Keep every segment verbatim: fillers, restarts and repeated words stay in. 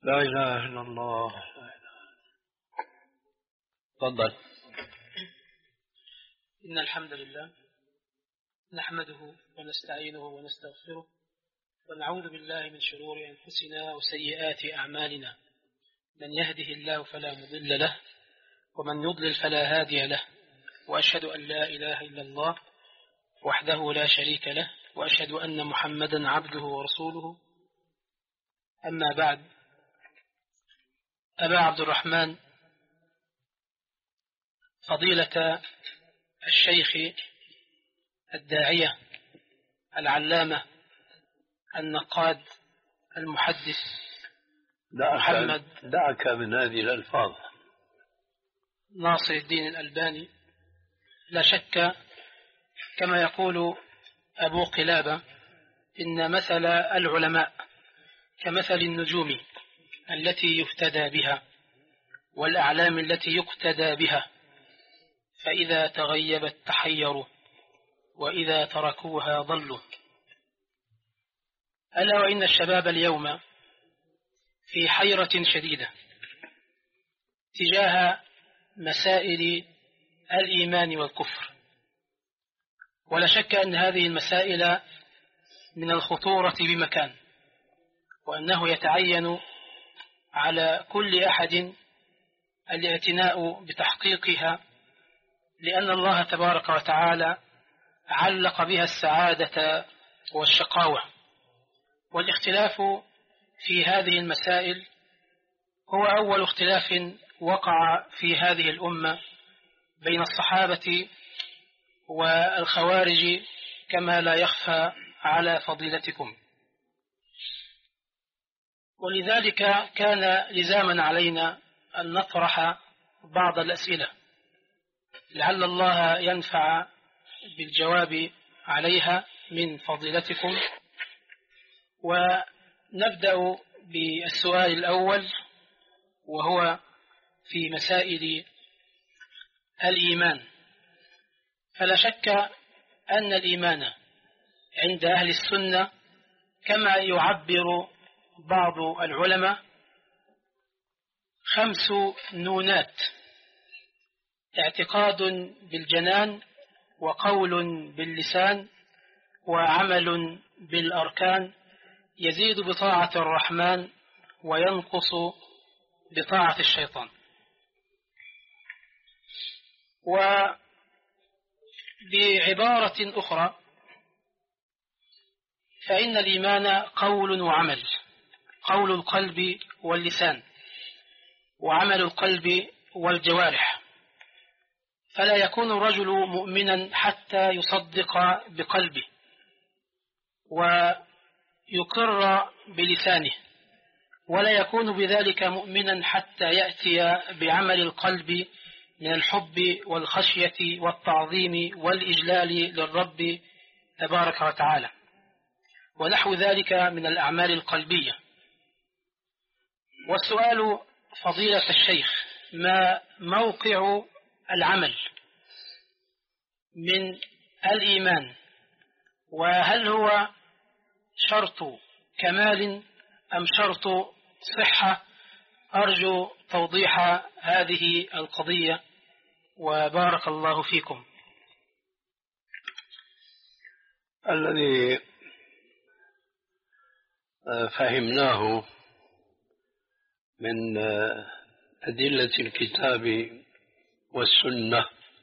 لا إله إلا الله. تفضل. إن الحمد لله نحمده ونستعينه ونستغفره ونعوذ بالله من شرور أنفسنا وسيئات أعمالنا، من يهده الله فلا مضل له ومن يضلل فلا هادي له، وأشهد أن لا إله إلا الله وحده لا شريك له، وأشهد أن محمدا عبده ورسوله. أما بعد، أبا عبد الرحمن فضيلة الشيخ الداعية العلامة النقاد المحدث دعك محمد دعك من هذه الألفاظ ناصر الدين الألباني، لا شك كما يقول أبو قلابة إن مثل العلماء كمثل النجوم التي يفتدى بها والأعلام التي يقتدى بها، فإذا تغيبت تحيروا وإذا تركوها ضلوا. ألا وإن الشباب اليوم في حيرة شديدة تجاه مسائل الإيمان والكفر، ولا شك أن هذه المسائل من الخطورة بمكان، وأنه يتعين على كل أحد الاعتناء بتحقيقها، لأن الله تبارك وتعالى علق بها السعادة والشقاوة. والاختلاف في هذه المسائل هو أول اختلاف وقع في هذه الأمة بين الصحابة والخوارج، كما لا يخفى على فضيلتكم. ولذلك كان لزاما علينا أن نطرح بعض الأسئلة لعل الله ينفع بالجواب عليها من فضيلتكم. ونبدأ بالسؤال الأول، وهو في مسائل الإيمان. فلا شك أن الإيمان عند أهل السنة كما يعبر بعض العلماء خمس نونات: اعتقاد بالجنان، وقول باللسان، وعمل بالأركان، يزيد بطاعة الرحمن وينقص بطاعة الشيطان. وبعبارة أخرى فإن الإيمان قول وعمل، قول القلب واللسان، وعمل القلب والجوارح، فلا يكون الرجل مؤمنا حتى يصدق بقلبه ويقر بلسانه، ولا يكون بذلك مؤمنا حتى يأتي بعمل القلب من الحب والخشية والتعظيم والإجلال للرب تبارك وتعالى، ونحو ذلك من الأعمال القلبية. والسؤال فضيلة الشيخ: ما موقع العمل من الإيمان؟ وهل هو شرط كمال أم شرط صحة؟ أرجو توضيح هذه القضية، وبارك الله فيكم. الذي فهمناه من أدلة الكتاب والسنة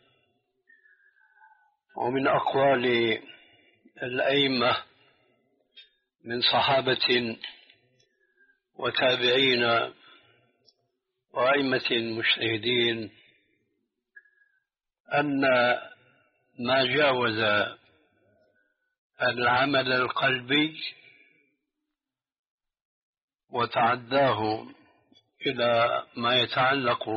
ومن أقوال الأئمة من صحابة وتابعين وأئمة مجتهدين أن ما جاوز العمل القلبي وتعداه إلى ما يتعلق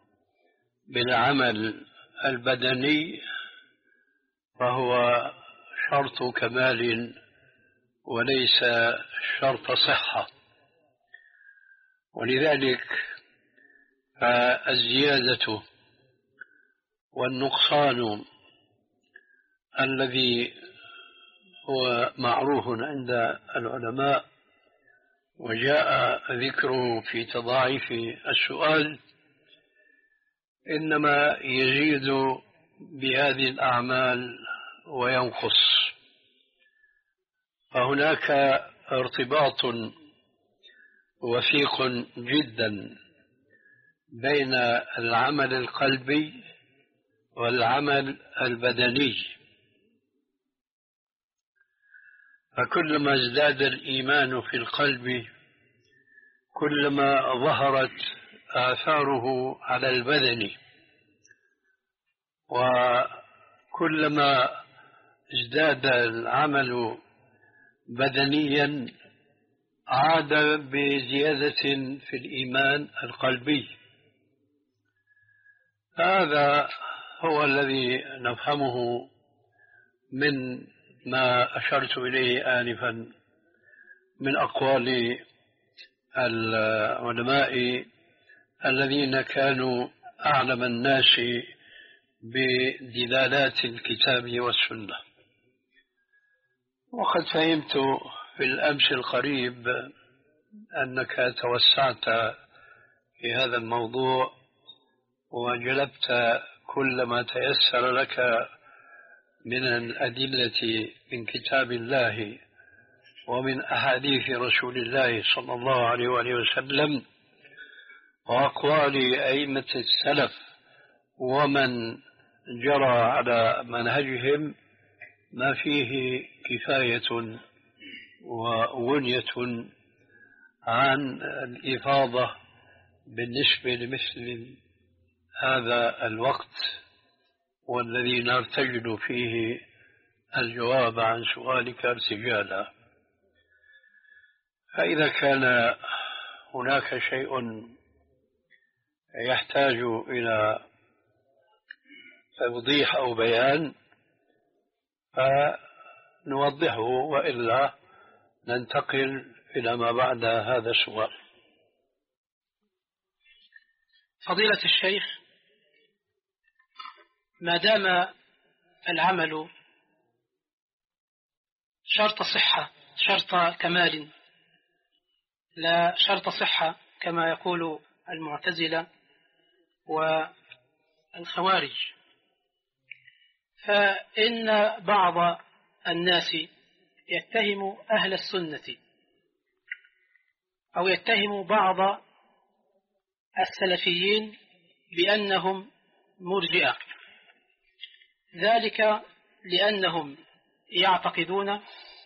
بالعمل البدني فهو شرط كمال وليس شرط صحة. ولذلك فالزيادة والنقصان الذي هو معروف عند العلماء وجاء ذكره في تضاعف السؤال، إنما يزيد بهذه الأعمال وينقص. فهناك ارتباط وثيق جدا بين العمل القلبي والعمل البدني، فكلما ازداد الإيمان في القلب كلما ظهرت آثاره على البدن، وكلما ازداد العمل بدنيا عاد بزيادة في الإيمان القلبي. هذا هو الذي نفهمه من ما أشرت إليه آنفا من أقوال العلماء الذين كانوا أعلم الناس بدلالات الكتاب والسنة. وقد فهمت في الأمس القريب أنك توسعت في هذا الموضوع وجلبت كل ما تيسر لك من الأدلة من كتاب الله ومن أحاديث رسول الله صلى الله عليه وآله وسلم وأقوال أئمة السلف ومن جرى على منهجهم، ما فيه كفاية وغنية عن الإفاضة بالنسبة لمثل هذا الوقت والذي نرتجل فيه الجواب عن سؤالك ارتجالا. فإذا كان هناك شيء يحتاج إلى توضيح أو بيان فنوضحه، وإلا ننتقل إلى ما بعد هذا السؤال. فضيلة الشيخ، ما دام العمل شرط صحة، شرط كمال لا شرط صحة كما يقول المعتزلة والخوارج، فإن بعض الناس يتهم أهل السنة أو يتهم بعض السلفيين بأنهم مرجئة، ذلك لأنهم يعتقدون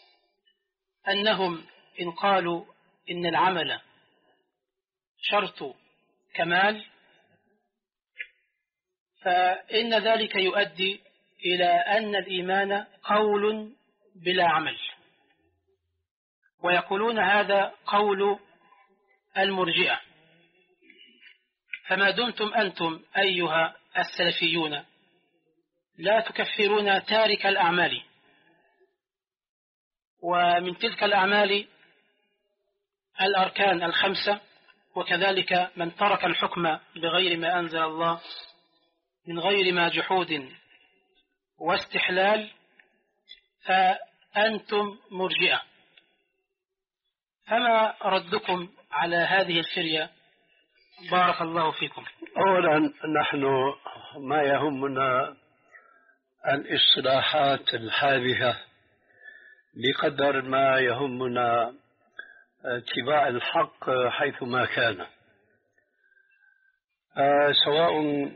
أنهم إن قالوا إن العمل شرط كمال فإن ذلك يؤدي إلى أن الإيمان قول بلا عمل، ويقولون هذا قول المرجئة. فما دمتم أنتم أيها السلفيون لا تكفرون تارك الأعمال، ومن تلك الأعمال الأركان الخمسة، وكذلك من ترك الحكم بغير ما أنزل الله من غير ما جحود واستحلال فأنتم مرجئة، فما ردكم على هذه الفرية؟ بارك الله فيكم. أولا نحن ما يهمنا الاصطلاحات الحادثة بقدر ما يهمنا اتباع الحق حيثما كان، آه سواء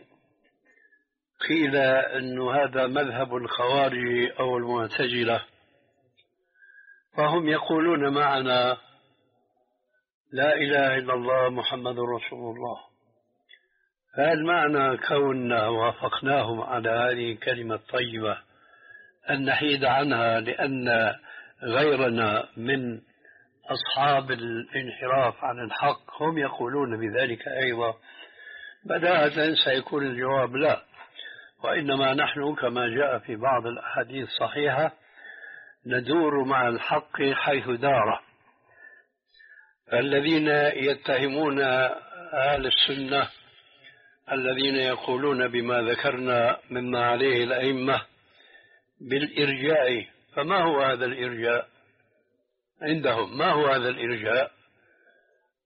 قيل أن هذا مذهب الخوارج أو المعتزلة، فهم يقولون معنا لا إله إلا الله محمد رسول الله. فهل معنى كوننا وافقناهم على هذه الكلمة الطيبة أن نحيد عنها لأن غيرنا من أصحاب الانحراف عن الحق هم يقولون بذلك أيضا؟ بداهة سيكون الجواب لا، وإنما نحن كما جاء في بعض الأحاديث الصحيحة ندور مع الحق حيث دار. الذين يتهمون أهل السنة الذين يقولون بما ذكرنا مما عليه الأئمة بالإرجاء، فما هو هذا الإرجاء عندهم؟ ما هو هذا الإرجاء؟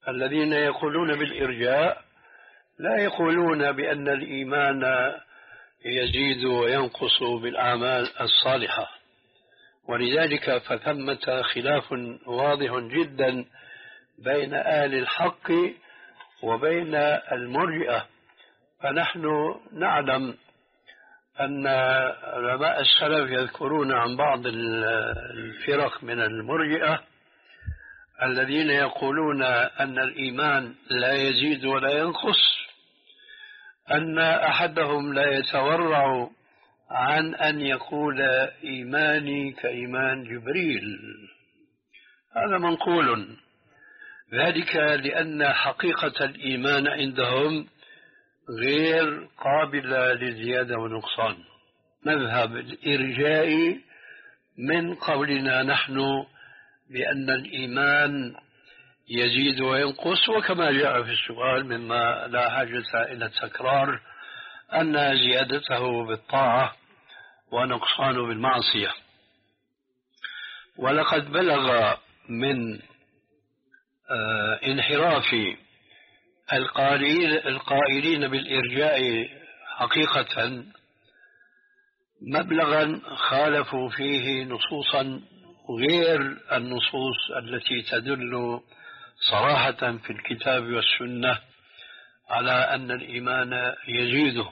الذين يقولون بالإرجاء لا يقولون بأن الإيمان يزيد وينقص بالأعمال الصالحة، ولذلك فثمة خلاف واضح جدا بين أهل الحق وبين المرجئة. فنحن نعلم أن علماء السلف يذكرون عن بعض الفرق من المرجئة الذين يقولون أن الإيمان لا يزيد ولا ينقص، أن أحدهم لا يتورع عن أن يقول إيماني كإيمان جبريل. هذا منقول، ذلك لأن حقيقة الإيمان عندهم غير قابلة للزيادة والنقصان. مذهب الإرجاء من قولنا نحن بأن الإيمان يزيد وينقص، وكما جاء في السؤال مما لا حاجة إلى التكرار أن زيادته بالطاعة ونقصانه بالمعصية. ولقد بلغ من آه انحراف القائلين بالإرجاء حقيقة مبلغا خالفوا فيه نصوصا غير النصوص التي تدل صراحة في الكتاب والسنة على أن الإيمان يزيد.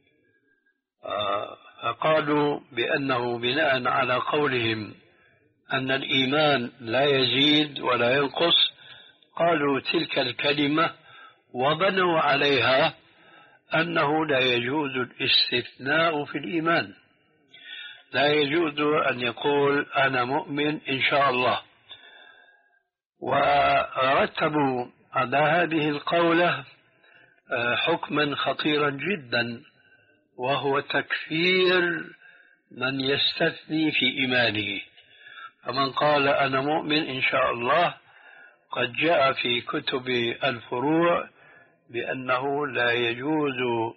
فقالوا بأنه بناء على قولهم أن الإيمان لا يزيد ولا ينقص، قالوا تلك الكلمة وبنوا عليها أنه لا يجوز الاستثناء في الإيمان، لا يجوز أن يقول أنا مؤمن إن شاء الله. ورتبوا على هذه القولة حكما خطيرا جدا، وهو تكفير من يستثني في إيمانه. فمن قال أنا مؤمن إن شاء الله قد جاء في كتب الفروع بأنه لا يجوز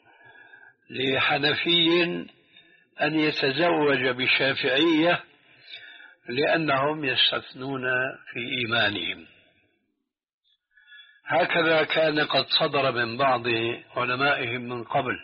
لحنفي أن يتزوج بشافعية لأنهم يستثنون في إيمانهم. هكذا كان قد صدر من بعض علمائهم من قبل.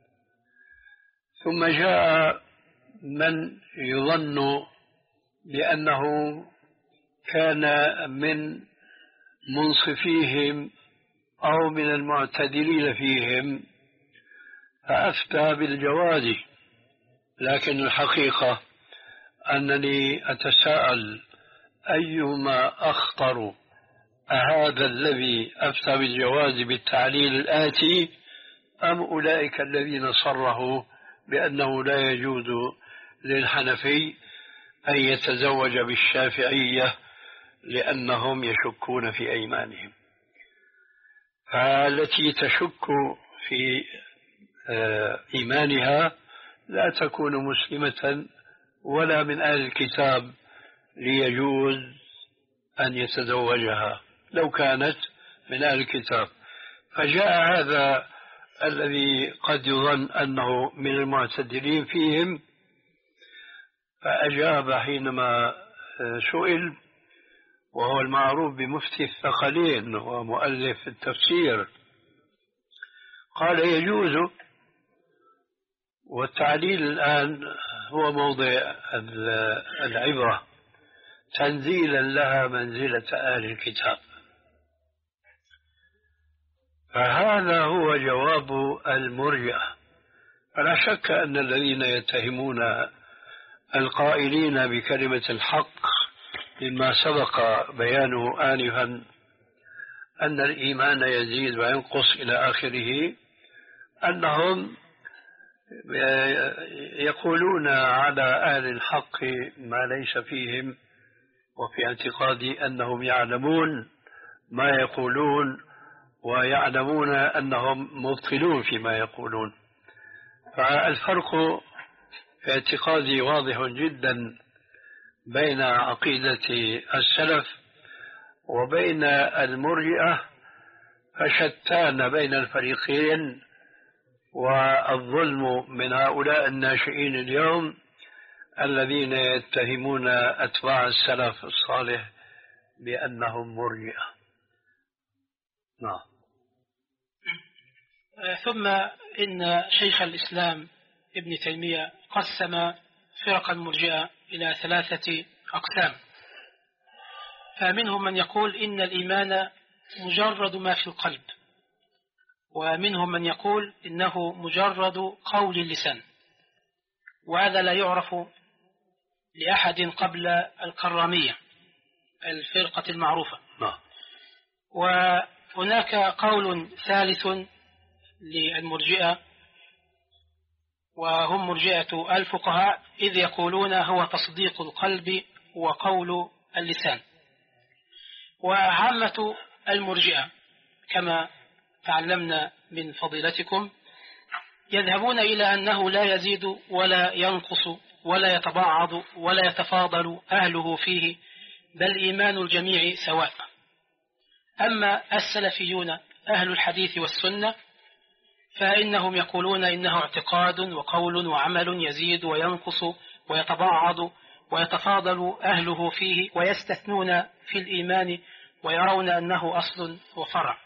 ثم جاء من يظن بأنه كان من منصفيهم أو من المعتدلين فيهم فأفتى بالجواز، لكن الحقيقة أنني أتساءل أيهما أخطر، أهذا الذي أفتى بالجواز بالتعليل الآتي أم أولئك الذين صرحوا بأنه لا يجوز للحنفي أن يتزوج بالشافعية لأنهم يشكون في أيمانهم؟ فالتي تشك في إيمانها لا تكون مسلمة ولا من أهل الكتاب ليجوز أن يتزوجها لو كانت من أهل الكتاب. فجاء هذا الذي قد يظن أنه من المعتدلين فيهم فأجاب حينما سئل، وهو المعروف بمفتي الثقلين ومؤلف التفسير، قال يجوز، والتعليل الآن هو موضع العبرة تنزيلا لها منزلة أهل الكتاب. فهذا هو جواب المرجئة. فلا شك أن الذين يتهمون القائلين بكلمة الحق مما سبق بيانه آنفا أن الإيمان يزيد وينقص إلى آخره، أنهم يقولون على أهل الحق ما ليس فيهم، وفي اعتقادي أنهم يعلمون ما يقولون ويعلمون أنهم مبطلون فيما يقولون. فالفرق في اعتقادي واضح جدا بين عقيدة السلف وبين المرجئة، فشتان بين الفريقين. والظلم من هؤلاء الناشئين اليوم الذين يتهمون أتباع السلف الصالح بأنهم مرجئة. نعم. ثم إن شيخ الإسلام ابن تيمية قسم فرق المرجئة إلى ثلاثة أقسام، فمنهم من يقول إن الإيمان مجرد ما في القلب، ومنهم من يقول إنه مجرد قول اللسان، وهذا لا يعرف لأحد قبل الكرامية الفرقة المعروفة. وهناك قول ثالث للمرجئة، وهم مرجئة الفقهاء، إذ يقولون هو تصديق القلب وقول اللسان. وعامة المرجئة كما تعلمنا من فضيلتكم يذهبون إلى أنه لا يزيد ولا ينقص ولا يتبعض ولا يتفاضل أهله فيه، بل إيمان الجميع سواء. أما السلفيون أهل الحديث والسنة فإنهم يقولون إنه اعتقاد وقول وعمل يزيد وينقص ويتبعض ويتفاضل أهله فيه، ويستثنون في الإيمان ويرون أنه أصل وفرع.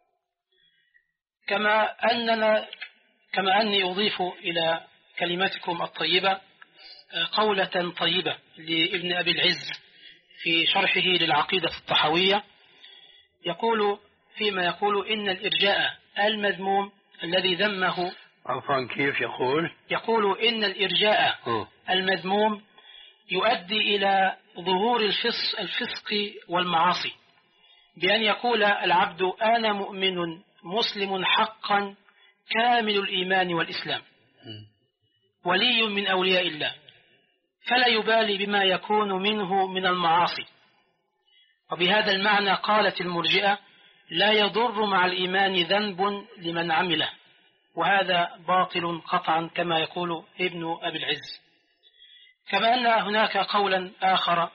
كما أننا كما أني أضيف إلى كلماتكم الطيبة قولة طيبة لابن أبي العز في شرحه للعقيدة الطحوية، يقول فيما يقول إن الإرجاء المذموم الذي ذمه. عفوا، كيف يقول؟ يقول إن الإرجاء المذموم يؤدي إلى ظهور الفسق, الفسق والمعاصي، بأن يقول العبد أنا مؤمن مسلم حقا كامل الإيمان والإسلام ولي من أولياء الله، فلا يبالي بما يكون منه من المعاصي. وبهذا المعنى قالت المرجئة لا يضر مع الإيمان ذنب لمن عمله، وهذا باطل قطعا كما يقول ابن أبي العز. كما أن هناك قولا آخر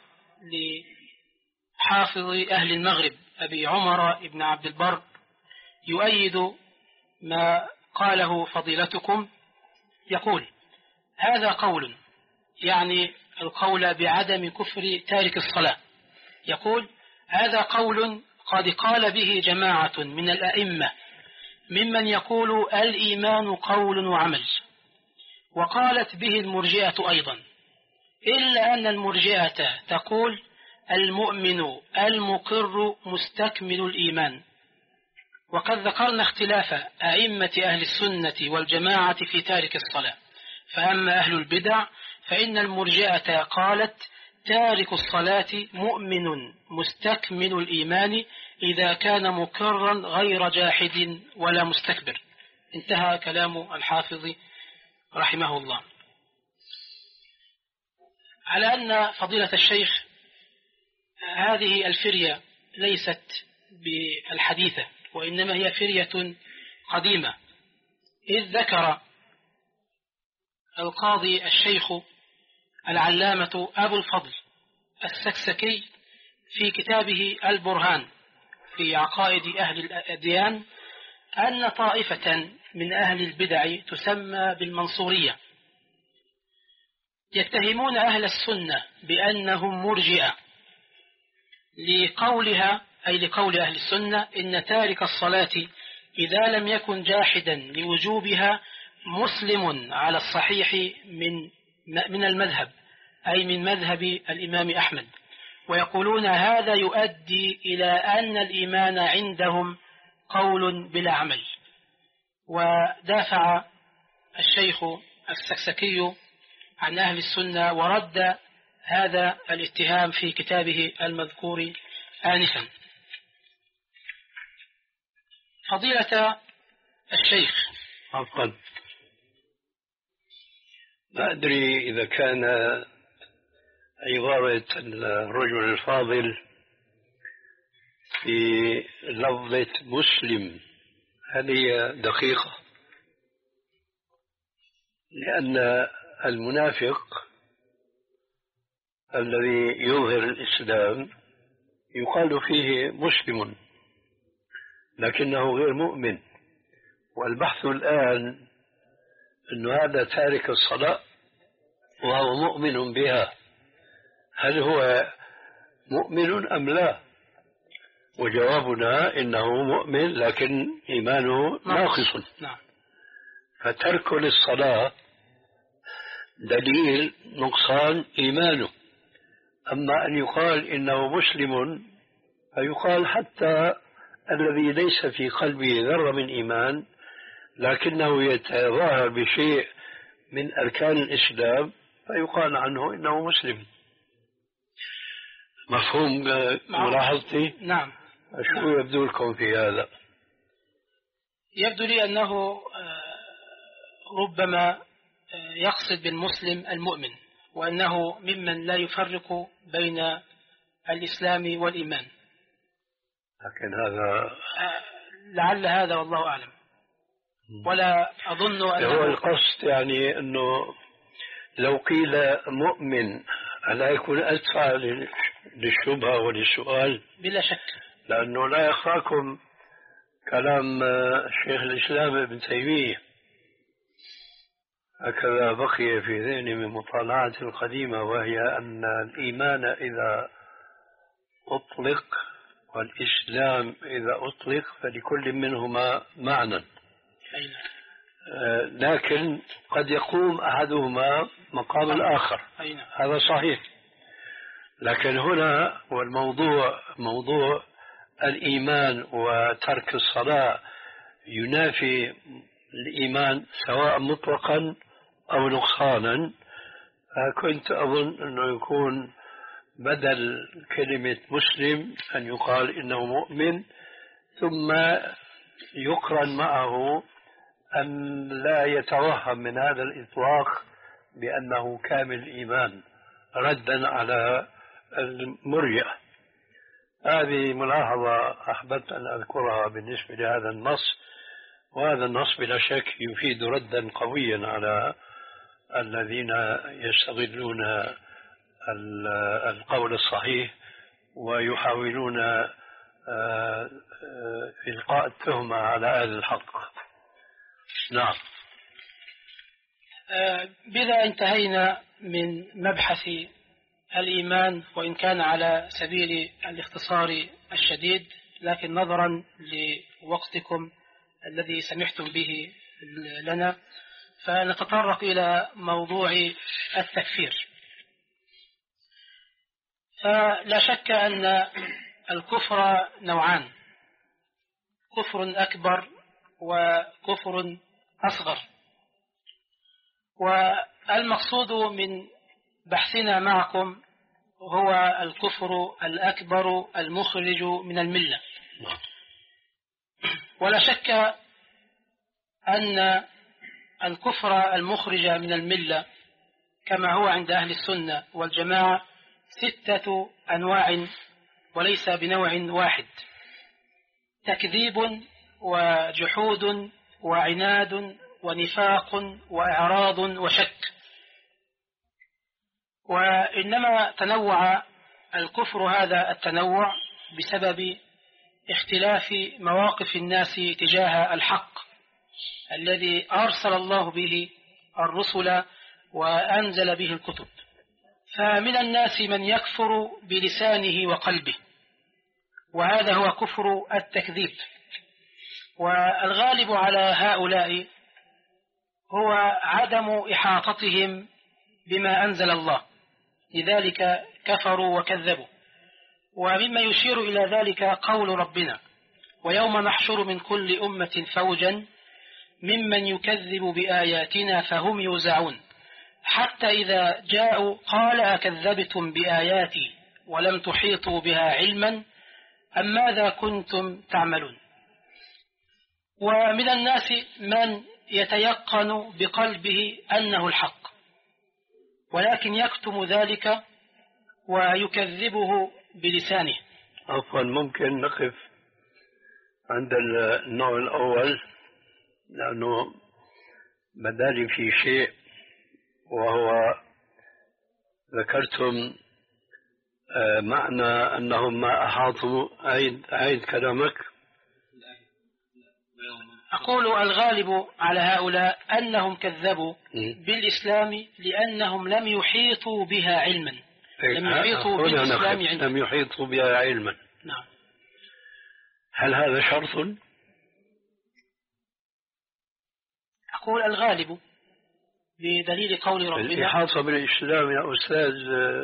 لحافظ أهل المغرب أبي عمر ابن عبد البر يؤيد ما قاله فضيلتكم، يقول هذا قول، يعني القول بعدم كفر تارك الصلاة، يقول هذا قول قد قال به جماعة من الأئمة ممن يقول الإيمان قول وعمل، وقالت به المرجئة أيضا، إلا أن المرجئة تقول المؤمن المقر مستكمل الإيمان. وقد ذكرنا اختلاف أئمة أهل السنة والجماعة في تارك الصلاة، فأما أهل البدع فإن المرجئة قالت تارك الصلاة مؤمن مستكمل الإيمان إذا كان مقرا غير جاحد ولا مستكبر. انتهى كلام الحافظ رحمه الله. على أن فضيلة الشيخ هذه الفرية ليست بالحديثة، وإنما هي فرية قديمة، إذ ذكر القاضي الشيخ العلامة أبو الفضل السكسكي في كتابه البرهان في عقائد أهل الأديان أن طائفة من أهل البدع تسمى بالمنصورية يتهمون أهل السنة بأنهم مرجئة لقولها، أي لقول أهل السنة إن تارك الصلاة إذا لم يكن جاحدا لوجوبها مسلم على الصحيح من من المذهب، أي من مذهب الإمام أحمد، ويقولون هذا يؤدي إلى أن الإيمان عندهم قول بلا عمل. ودافع الشيخ السكسكي عن أهل السنة ورد هذا الاتهام في كتابه المذكور آنفا. فضيلة الشيخ، عفوا، ما أدري إذا كان عبارة الرجل الفاضل في لفظة مسلم هذه دقيقة، لأن المنافق الذي يظهر الإسلام يقال فيه مسلم لكنه غير مؤمن، والبحث الآن أن هذا تارك الصلاة وهو مؤمن بها، هل هو مؤمن أم لا؟ وجوابنا إنه مؤمن لكن إيمانه ناقص. نعم. فترك للصلاة دليل نقصان إيمانه. أما أن يقال إنه مسلم فيقال حتى الذي ليس في قلبه ذرة من إيمان لكنه يتظاهر بشيء من أركان الإسلام فيقال عنه إنه مسلم. مفهوم ملاحظتي؟ نعم. شو نعم. يبدو لكم في هذا؟ يبدو لي أنه ربما يقصد بالمسلم المؤمن، وأنه ممن لا يفرق بين الإسلام والإيمان. لكن هذا لعل هذا والله أعلم، ولا أظن أنه هو القصد. يعني أنه لو قيل مؤمن ألا يكون أدفع للشبهة وللسؤال؟ بلا شك، لأنه لا يخفاكم كلام شيخ الإسلام ابن تيمية، هكذا بقي في ذهني من مطالعة القديمة، وهي أن الإيمان إذا أطلق والإسلام إذا أطلق فلكل منهما معنى، لكن قد يقوم أحدهما مقام الآخر، هذا صحيح. لكن هنا والموضوع موضوع الإيمان وترك الصلاة ينافي الإيمان سواء مطلقا أو نقصانا، كنت أظن أنه يكون بدل كلمة مسلم أن يقال إنه مؤمن، ثم يقرن معه أن لا يتوهم من هذا الإطلاق بأنه كامل الإيمان ردا على المرجئة. هذه ملاحظة أحببت أن أذكرها بالنسبة لهذا النص، وهذا النص بلا شك يفيد ردا قويا على الذين يستغلون القول الصحيح ويحاولون إلقاء التهمة على أهل الحق. نعم. بذا انتهينا من مبحث الإيمان، وإن كان على سبيل الاختصار الشديد، لكن نظرا لوقتكم الذي سمحتم به لنا فنتطرق إلى موضوع التكفير. فلا شك أن الكفر نوعان، كفر أكبر وكفر أصغر، والمقصود من بحثنا معكم هو الكفر الأكبر المخرج من الملة. ولا شك أن الكفر المخرج من الملة كما هو عند أهل السنة والجماعة ستة أنواع وليس بنوع واحد: تكذيب وجحود وعناد ونفاق وإعراض وشك. وإنما تنوع الكفر هذا التنوع بسبب اختلاف مواقف الناس تجاه الحق الذي أرسل الله به الرسل وأنزل به الكتب. فمن الناس من يكفر بلسانه وقلبه، وهذا هو كفر التكذيب. والغالب على هؤلاء هو عدم إحاطتهم بما أنزل الله، لذلك كفروا وكذبوا. ومما يشير إلى ذلك قول ربنا: ويوم نحشر من كل أمة فوجا ممن يكذب بآياتنا فهم يوزعون حتى إذا جاءوا قال أكذبتم بآياتي ولم تحيطوا بها علما أم ماذا كنتم تعملون. ومن الناس من يتيقن بقلبه أنه الحق ولكن يكتم ذلك ويكذبه بلسانه. عفوا، ممكن نقف عند النوع الأول، لأنه بدالي في شيء، وهو ذكرتم معنى أنهم ما أحاطوا. عيد, عيد كلامك. أقول الغالب على هؤلاء أنهم كذبوا بالإسلام لأنهم لم يحيطوا بها علما. لم يحيطوا بالإسلام علما. لم يحيطوا بها علما. نعم. هل هذا شرط؟ أقول الغالب بدليل قول ربنا. الإحاطة بالإسلام يا أستاذ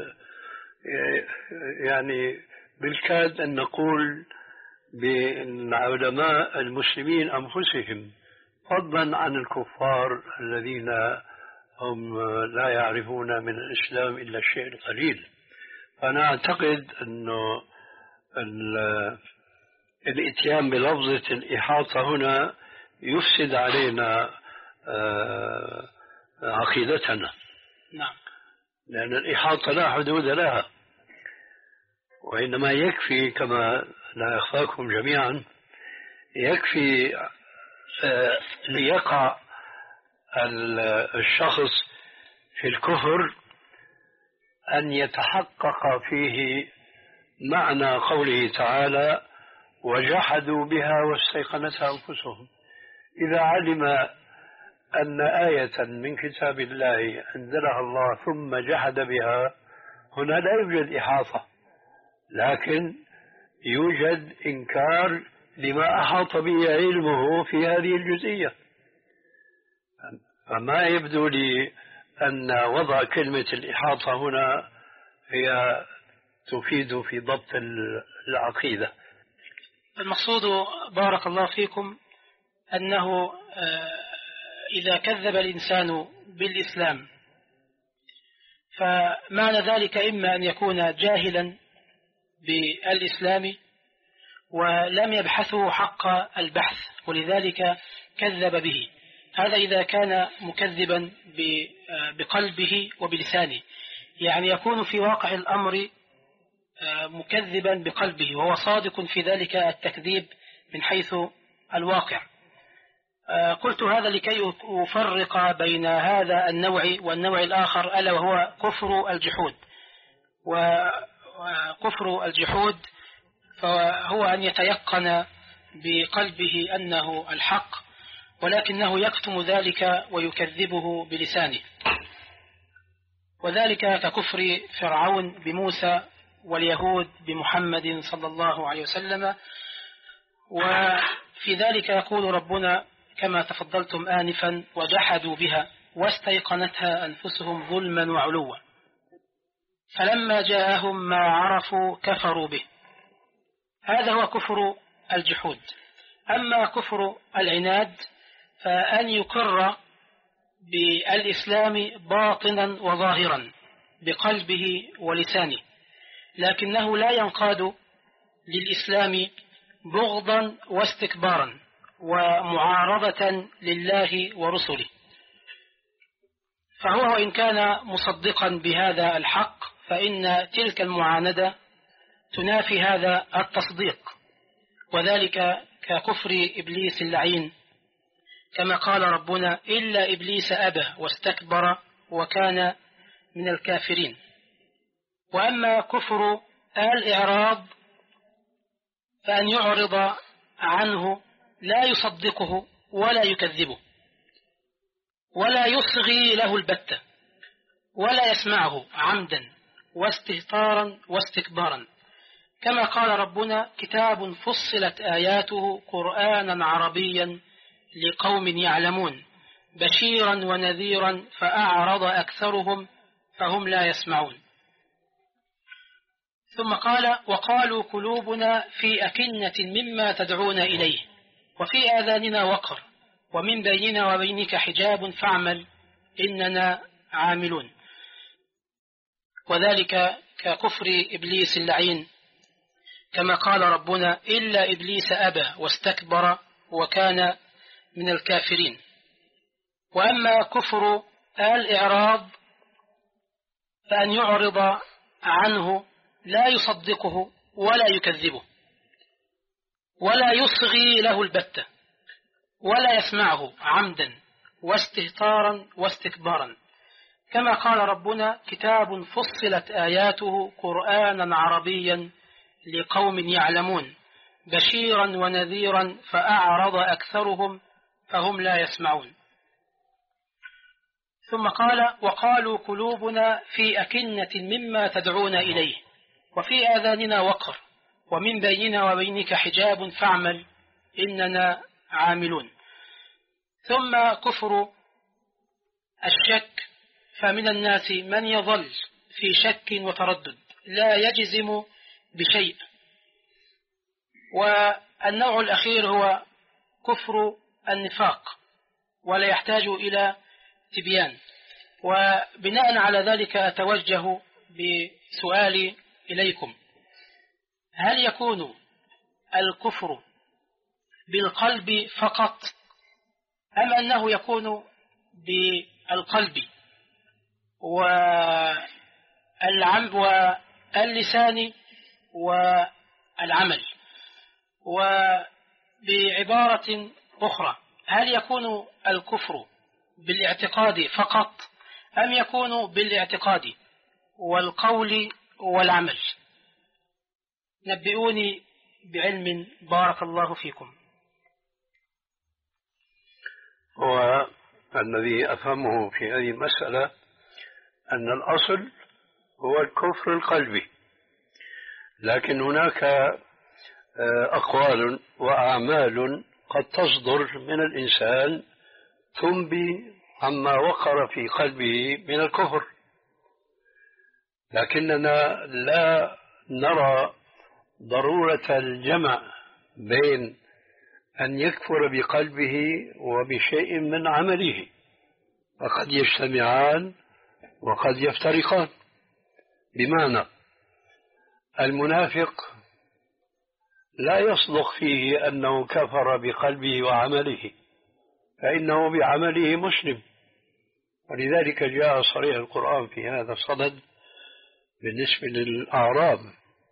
يعني بالكاد أن نقول بأن علماء المسلمين أنفسهم فضلا عن الكفار الذين هم لا يعرفون من الإسلام إلا الشيء القليل. فأنا أعتقد أنه الإتيان بلفظة الإحاطة هنا يفسد علينا عقيدتنا. نعم. لأن الإحاطة لا حدود لها، وإنما يكفي كما لا يخفاكم جميعا يكفي ليقع الشخص في الكفر أن يتحقق فيه معنى قوله تعالى وجحدوا بها واستيقنتها أنفسهم. إذا علم أن آية من كتاب الله أنزلها الله ثم جحد بها، هنا لا يوجد إحاطة، لكن يوجد إنكار لما أحاط به علمه في هذه الجزئية. فما يبدو لي أن وضع كلمة الإحاطة هنا هي تفيد في ضبط العقيدة. المقصود بارك الله فيكم أنه إذا كذب الإنسان بالإسلام فمعنى ذلك إما أن يكون جاهلا بالإسلام ولم يبحثه حق البحث ولذلك كذب به. هذا إذا كان مكذبا بقلبه وبلسانه، يعني يكون في واقع الأمر مكذبا بقلبه وهو صادق في ذلك التكذيب من حيث الواقع. قلت هذا لكي أفرق بين هذا النوع والنوع الآخر ألا وهو كفر الجحود. وكفر الجحود فهو أن يتيقن بقلبه أنه الحق ولكنه يكتم ذلك ويكذبه بلسانه، وذلك ككفر فرعون بموسى واليهود بمحمد صلى الله عليه وسلم. وفي ذلك يقول ربنا كما تفضلتم آنفا وجحدوا بها واستيقنتها أنفسهم ظلما وعلوا فلما جاءهم ما عرفوا كفروا به. هذا هو كفر الجحود. أما كفر العناد فأن يقر بالإسلام باطنا وظاهرا بقلبه ولسانه، لكنه لا ينقاد للإسلام بغضا واستكبارا ومعارضة لله ورسله. فهو وإن كان مصدقا بهذا الحق فإن تلك المعاندة تنافي هذا التصديق، وذلك ككفر إبليس اللعين كما قال ربنا إلا إبليس أبى واستكبر وكان من الكافرين. وأما كفر الإعراض فأن يعرض عنه لا يصدقه ولا يكذبه ولا يصغي له البتة ولا يسمعه عمدا واستهتارا واستكبارا، كما قال ربنا كتاب فصلت آياته قرآنا عربيا لقوم يعلمون بشيرا ونذيرا فأعرض أكثرهم فهم لا يسمعون. ثم قال وقالوا قلوبنا في أكنة مما تدعون إليه وفي آذاننا وقر ومن بيننا وبينك حجاب فاعمل إننا عاملون. وذلك ككفر إبليس اللعين كما قال ربنا إلا إبليس أبى واستكبر وكان من الكافرين. وأما كفر الإعراض فأن يعرض عنه لا يصدقه ولا يكذبه ولا يصغي له البتة ولا يسمعه عمدا واستهتارا واستكبارا، كما قال ربنا كتاب فصلت آياته قرآنا عربيا لقوم يعلمون بشيرا ونذيرا فأعرض أكثرهم فهم لا يسمعون. ثم قال وقالوا قلوبنا في أكنة مما تدعون إليه وفي آذاننا وقر ومن بيننا وبينك حجاب فاعمل إننا عاملون. ثم كفر الشك، فمن الناس من يظل في شك وتردد لا يجزم بشيء. والنوع الأخير هو كفر النفاق، ولا يحتاج إلى تبيان. وبناء على ذلك أتوجه بسؤالي إليكم: هل يكون الكفر بالقلب فقط، أم أنه يكون بالقلب واللسان والعمل؟ وبعبارة أخرى، هل يكون الكفر بالاعتقاد فقط، أم يكون بالاعتقاد والقول والعمل؟ نبئوني بعلم بارك الله فيكم. والذي أفهمه في هذه المسألة أن الأصل هو الكفر القلبي، لكن هناك أقوال وأعمال قد تصدر من الإنسان تنبي عما وقر في قلبه من الكفر، لكننا لا نرى ضرورة الجمع بين أن يكفر بقلبه وبشيء من عمله، فقد يجتمعان وقد يفترقان. بمعنى المنافق لا يصدق فيه أنه كفر بقلبه وعمله، فإنه بعمله مسلم، ولذلك جاء صريح القرآن في هذا الصدد بالنسبة للأعراب.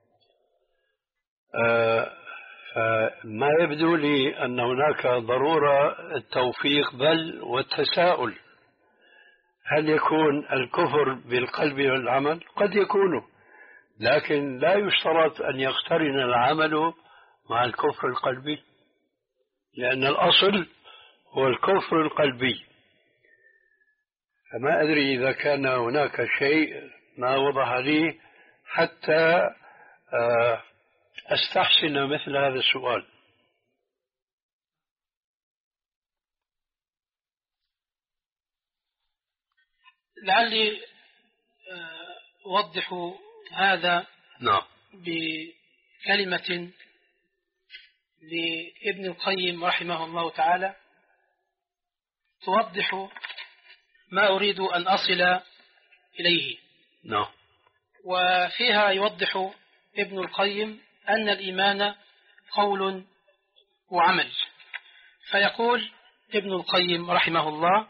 آه فما يبدو لي أن هناك ضرورة التوفيق بل والتساؤل: هل يكون الكفر بالقلب والعمل؟ قد يكون، لكن لا يشترط أن يقترن العمل مع الكفر القلبي، لأن الأصل هو الكفر القلبي. فما أدري إذا كان هناك شيء ما وضح لي حتى أستحسن مثل هذا السؤال. لعلي أوضح هذا نعم بكلمة لابن القيم رحمه الله تعالى توضح ما أريد أن أصل إليه. نعم. وفيها يوضح ابن القيم أن الإيمان قول وعمل، فيقول ابن القيم رحمه الله: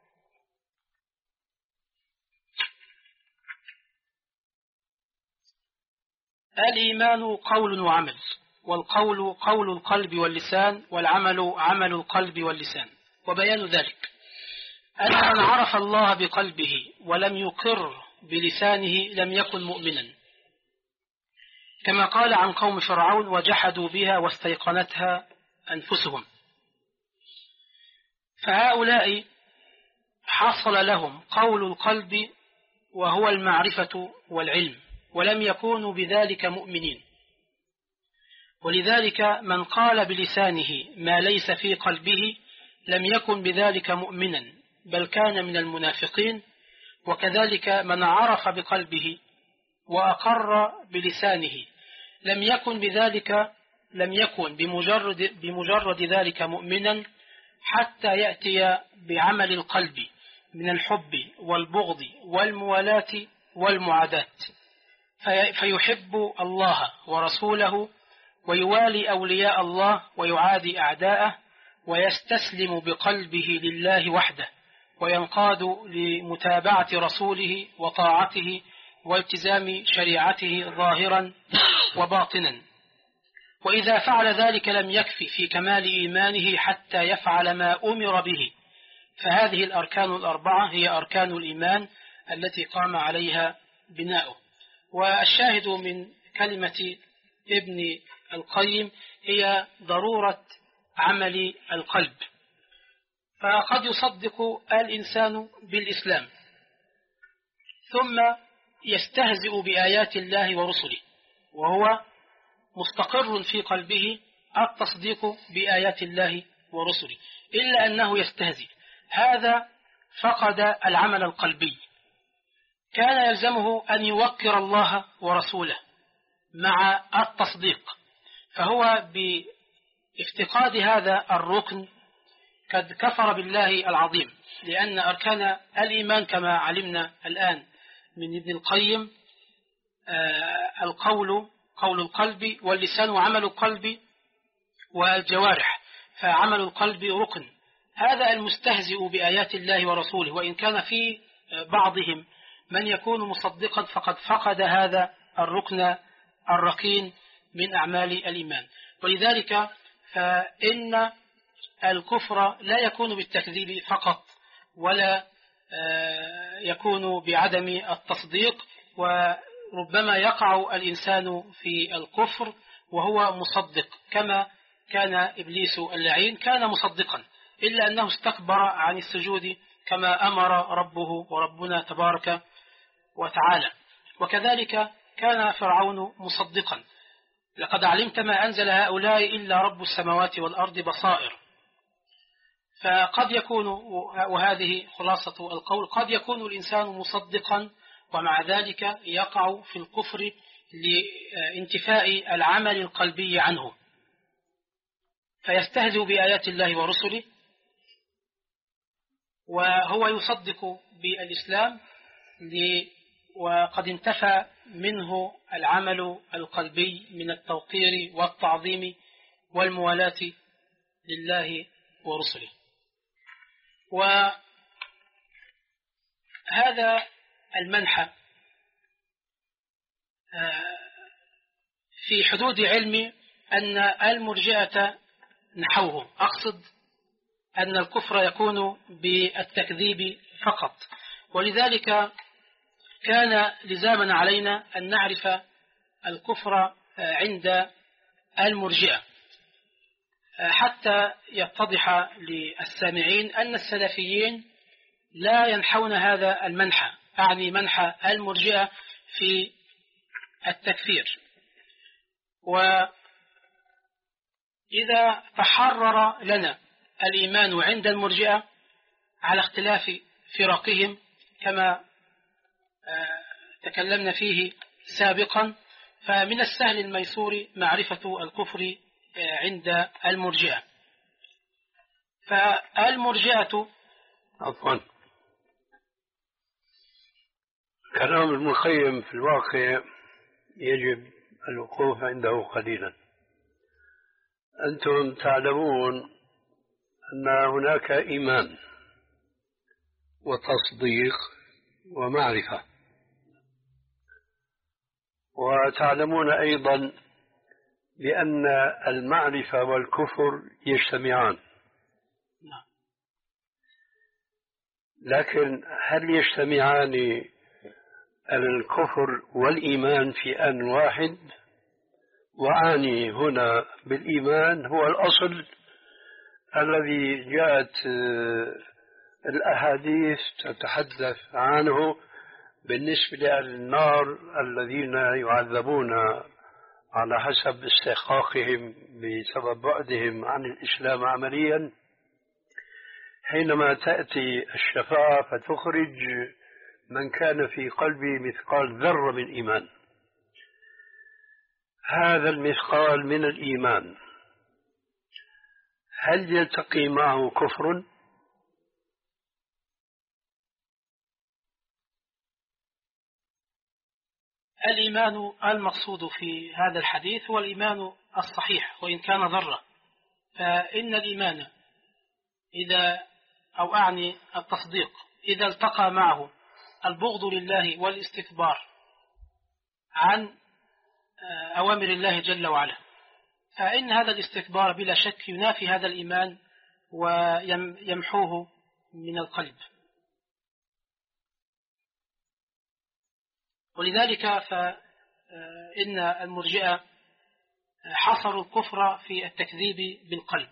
الإيمان قول وعمل، والقول قول القلب واللسان، والعمل عمل القلب واللسان. وبيان ذلك أن من عرف الله بقلبه ولم يقر بلسانه لم يكن مؤمنا، كما قال عن قوم فرعون: وجحدوا بها واستيقنتها أنفسهم. فهؤلاء حصل لهم قول القلب وهو المعرفة والعلم، ولم يكونوا بذلك مؤمنين. ولذلك من قال بلسانه ما ليس في قلبه لم يكن بذلك مؤمنا، بل كان من المنافقين. وكذلك من عرف بقلبه وأقر بلسانه لم يكن بذلك لم يكن بمجرد, بمجرد ذلك مؤمنا، حتى يأتي بعمل القلب من الحب والبغض والموالاة والمعاداة، فيحب الله ورسوله ويوالي أولياء الله ويعادي أعداءه، ويستسلم بقلبه لله وحده، وينقاد لمتابعة رسوله وطاعته والتزام شريعته ظاهرا وباطنا. وإذا فعل ذلك لم يكفي في كمال إيمانه حتى يفعل ما أمر به. فهذه الأركان الأربعة هي أركان الإيمان التي قام عليها بناؤه. والشاهد من كلمة ابن القيم هي ضرورة عمل القلب. فقد يصدق الإنسان بالإسلام ثم يستهزئ بآيات الله ورسله، وهو مستقر في قلبه التصديق بآيات الله ورسله، إلا أنه يستهزئ. هذا فقد العمل القلبي. كان يلزمه أن يوقر الله ورسوله مع التصديق، فهو بافتقاد هذا الركن قد كفر بالله العظيم، لأن أركان الإيمان كما علمنا الآن من ابن القيم آه القول قول القلب واللسان وعمل القلب والجوارح، فعمل القلب ركن. هذا المستهزئ بآيات الله ورسوله وإن كان في بعضهم من يكون مصدقا فقد فقد هذا الركن الركين من أعمال الإيمان. ولذلك فإن الكفر لا يكون بالتكذيب فقط ولا يكون بعدم التصديق، وربما يقع الإنسان في الكفر وهو مصدق، كما كان إبليس اللعين كان مصدقا إلا أنه استكبر عن السجود كما أمر ربه وربنا تبارك وتعالى. وكذلك كان فرعون مصدقا، لقد علمت ما أنزل هؤلاء إلا رب السماوات والأرض بصائر. فقد يكون، وهذه خلاصة القول، قد يكون الإنسان مصدقا ومع ذلك يقع في الكفر لانتفاء العمل القلبي عنه، فيستهزئ بآيات الله ورسله وهو يصدق بالإسلام وقد انتفى منه العمل القلبي من التوقير والتعظيم والموالاة لله ورسله. وهذا المنحى في حدود علمي أن المرجئة نحوه، أقصد أن الكفر يكون بالتكذيب فقط، ولذلك كان لزاما علينا أن نعرف الكفر عند المرجئة حتى يتضح للسامعين أن السلفيين لا ينحون هذا المنحى، أعني منحى المرجئة في التكفير. وإذا تحرر لنا الإيمان عند المرجئة على اختلاف فرقهم كما تكلمنا فيه سابقا، فمن السهل الميسور معرفة الكفر عند المرجئة. فالمرجئة عفوا كلام ابن القيم في الواقع يجب الوقوف عنده قليلا. أنتم تعلمون أن هناك إيمان وتصديق ومعرفة، وتعلمون أيضا بأن المعرفة والكفر يجتمعان، لكن هل يجتمعان الكفر والإيمان في آن واحد؟ وأعني هنا بالإيمان هو الأصل الذي جاءت الأحاديث تتحدث عنه بالنسبة لأهل النار الذين يعذبون على حسب استحقاقهم بسبب بعدهم عن الإسلام عمليا، حينما تأتي الشفاعة فتخرج من كان في قلبه مثقال ذرة من إيمان. هذا المثقال من الإيمان هل يلتقي معه كفر؟ الإيمان المقصود في هذا الحديث هو الإيمان الصحيح وإن كان ذرة. فإن الإيمان إذا أو أعني التصديق إذا التقى معه البغض لله والاستكبار عن أوامر الله جل وعلا، فإن هذا الاستكبار بلا شك ينافي هذا الإيمان ويمحوه من القلب. ولذلك فإن المرجئة حصروا الكفر في التكذيب بالقلب،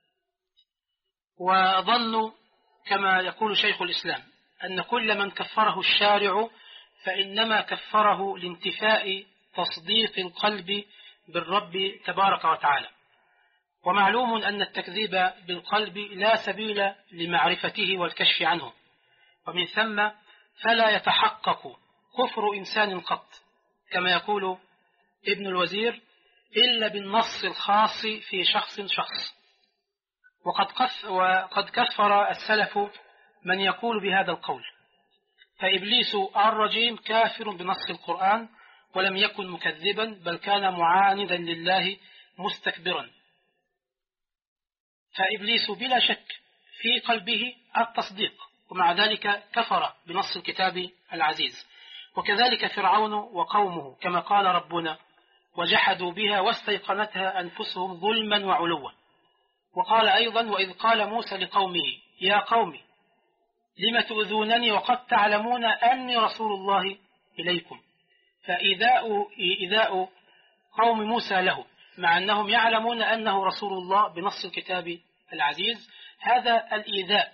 وظنوا كما يقول شيخ الإسلام أن كل من كفره الشارع فإنما كفره لانتفاء تصديق القلب بالرب تبارك وتعالى. ومعلوم أن التكذيب بالقلب لا سبيل لمعرفته والكشف عنه، ومن ثم فلا يتحقق كفر إنسان قط كما يقول ابن الوزير إلا بالنص الخاص في شخص شخص. وقد كف وقد كفر السلف من يقول بهذا القول، فإبليس الرجيم كافر بنص القرآن ولم يكن مكذبا، بل كان معاندا لله مستكبرا. فإبليس بلا شك في قلبه التصديق، ومع ذلك كفر بنص الكتاب العزيز. وكذلك فرعون وقومه كما قال ربنا وجحدوا بها واستيقنتها أنفسهم ظلما وعلوا. وقال أيضا وإذ قال موسى لقومه يا قوم لم تؤذونني وقد تعلمون أني رسول الله إليكم. فإيذاء إيذاء قوم موسى له مع أنهم يعلمون أنه رسول الله بنص الكتاب العزيز هذا الإيذاء،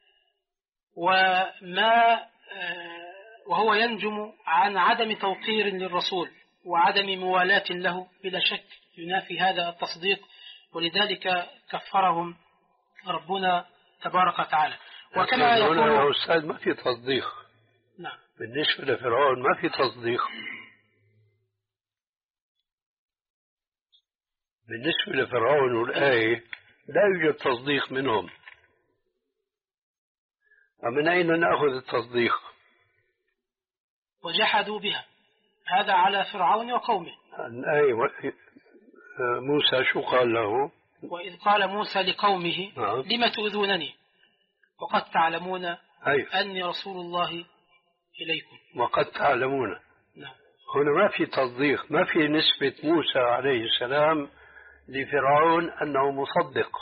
وما وهو ينجم عن عدم توقير للرسول وعدم موالاة له بلا شك ينافي هذا التصديق، ولذلك كفرهم ربنا تبارك وتعالى. وكما يقول يا أستاذ ما في تصديق. نعم. بالنسبة لفرعون ما في تصديق. بالنسبة لفرعون والآية لا يوجد تصديق منهم. ومن أين نأخذ التصديق؟ وجحدوا بها، هذا على فرعون وقومه. الآية موسى شو قال له؟ وإذ قال موسى لقومه نعم. لم تؤذونني وقد تعلمون أيوة. أني رسول الله إليكم. وقد تعلمون. نعم. هنا ما في تصديق، ما في نسبة موسى عليه السلام لفرعون أنه مصدق،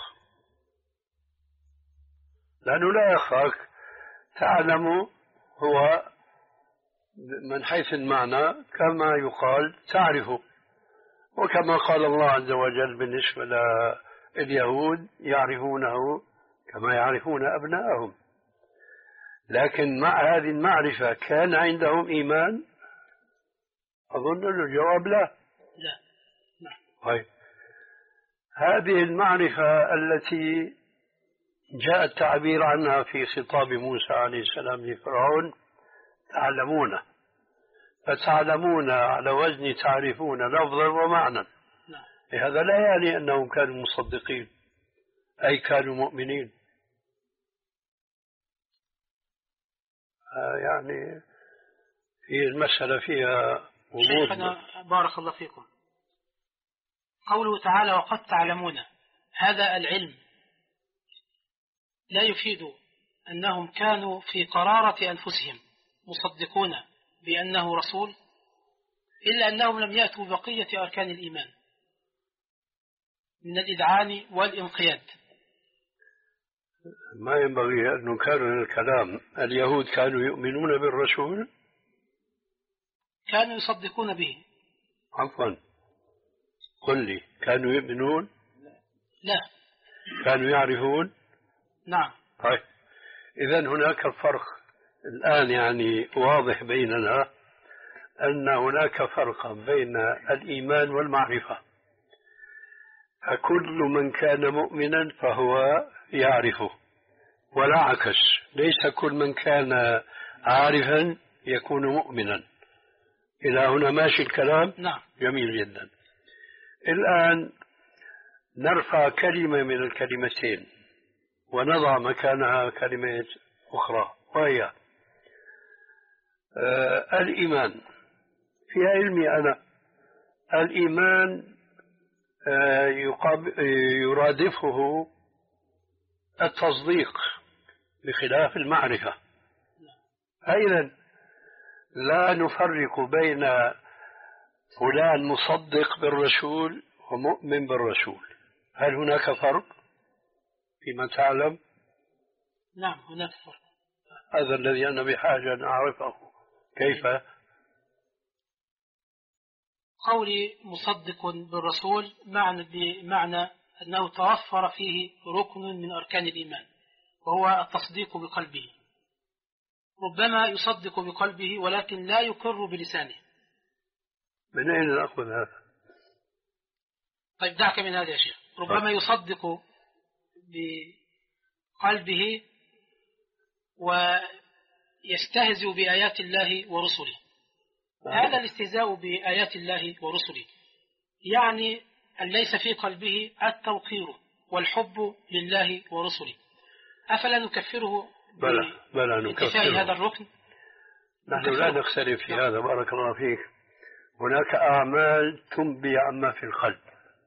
لأنه لا يخاك تعلم هو من حيث المعنى كما يقال تعرفه، وكما قال الله عز وجل بالنسبة لليهود يعرفونه كما يعرفون أبنائهم. لكن مع هذه المعرفة كان عندهم إيمان؟ أظن الجواب لا. لا. نعم. طيب هذه المعرفة التي جاء التعبير عنها في خطاب موسى عليه السلام لفرعون تعلمون، فتعلمون على وزن تعرفون لفظا ومعنى. نعم. هذا لا يعني أنهم كانوا مصدقين أي كانوا مؤمنين. آه يعني في المسألة فيها شيخنا بارك الله فيكم، قوله تعالى وقد تعلمون، هذا العلم لا يفيد أنهم كانوا في قرارة أنفسهم مصدقون بأنه رسول، إلا أنهم لم يأتوا بقية أركان الإيمان من الإذعان والإنقياد. ما ينبغي أن نكرر الكلام. اليهود كانوا يؤمنون بالرسول؟ كانوا يصدقون به. عفوا قل لي، كانوا يؤمنون؟ لا. كانوا يعرفون؟ نعم. طيب إذن هناك فرق الآن يعني واضح بيننا أن هناك فرقا بين الإيمان والمعرفة. فكل من كان مؤمنا فهو يعرفه، ولا عكس، ليس كل من كان عارفا يكون مؤمنا. إلى هنا ماشي الكلام؟ نعم. جميل جدا. الآن نرفع كلمة من الكلمتين ونضع مكانها كلمة أخرى، وهي آه الإيمان. في علمي أنا الإيمان آه يرادفه التصديق بخلاف المعرفة. أيضا لا نفرق بين فلان مصدق بالرسول ومؤمن بالرسول. هل هناك فرق فيما تعلم؟ نعم هناك فرق. هذا الذي أنا بحاجة أن أعرفه. كيف؟ قولي مصدق بالرسول معنى بمعنى أنه توفر فيه ركن من أركان الإيمان وهو التصديق بقلبه. ربما يصدق بقلبه ولكن لا يقر بلسانه. من أين نأخذ هذا؟ طيب دعك من هذا يا شيخ. ربما يصدق بقلبه ويستهزئ بآيات الله ورسله. هذا الاستهزاء بآيات الله ورسله يعني أن ليس في قلبه التوقير والحب لله ورسله. أفلا نكفره بانتفاء هذا الركن؟ نحن لا نختلف في هذا. بارك الله فيك. هناك أعمال تنبي عما في القلب،